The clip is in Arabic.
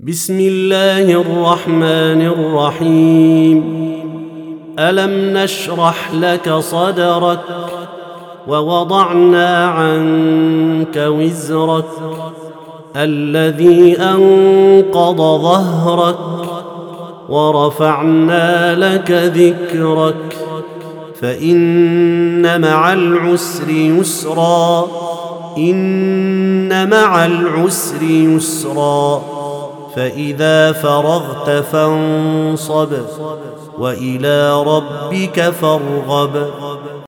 بسم الله الرحمن الرحيم. ألم نشرح لك صدرك ووضعنا عنك وزرك الذي أنقض ظهرك ورفعنا لك ذكرك فإن مع العسر يسرا إن مع العسر يسرا فإذا فرغت فانصب وإلى ربك فارغب.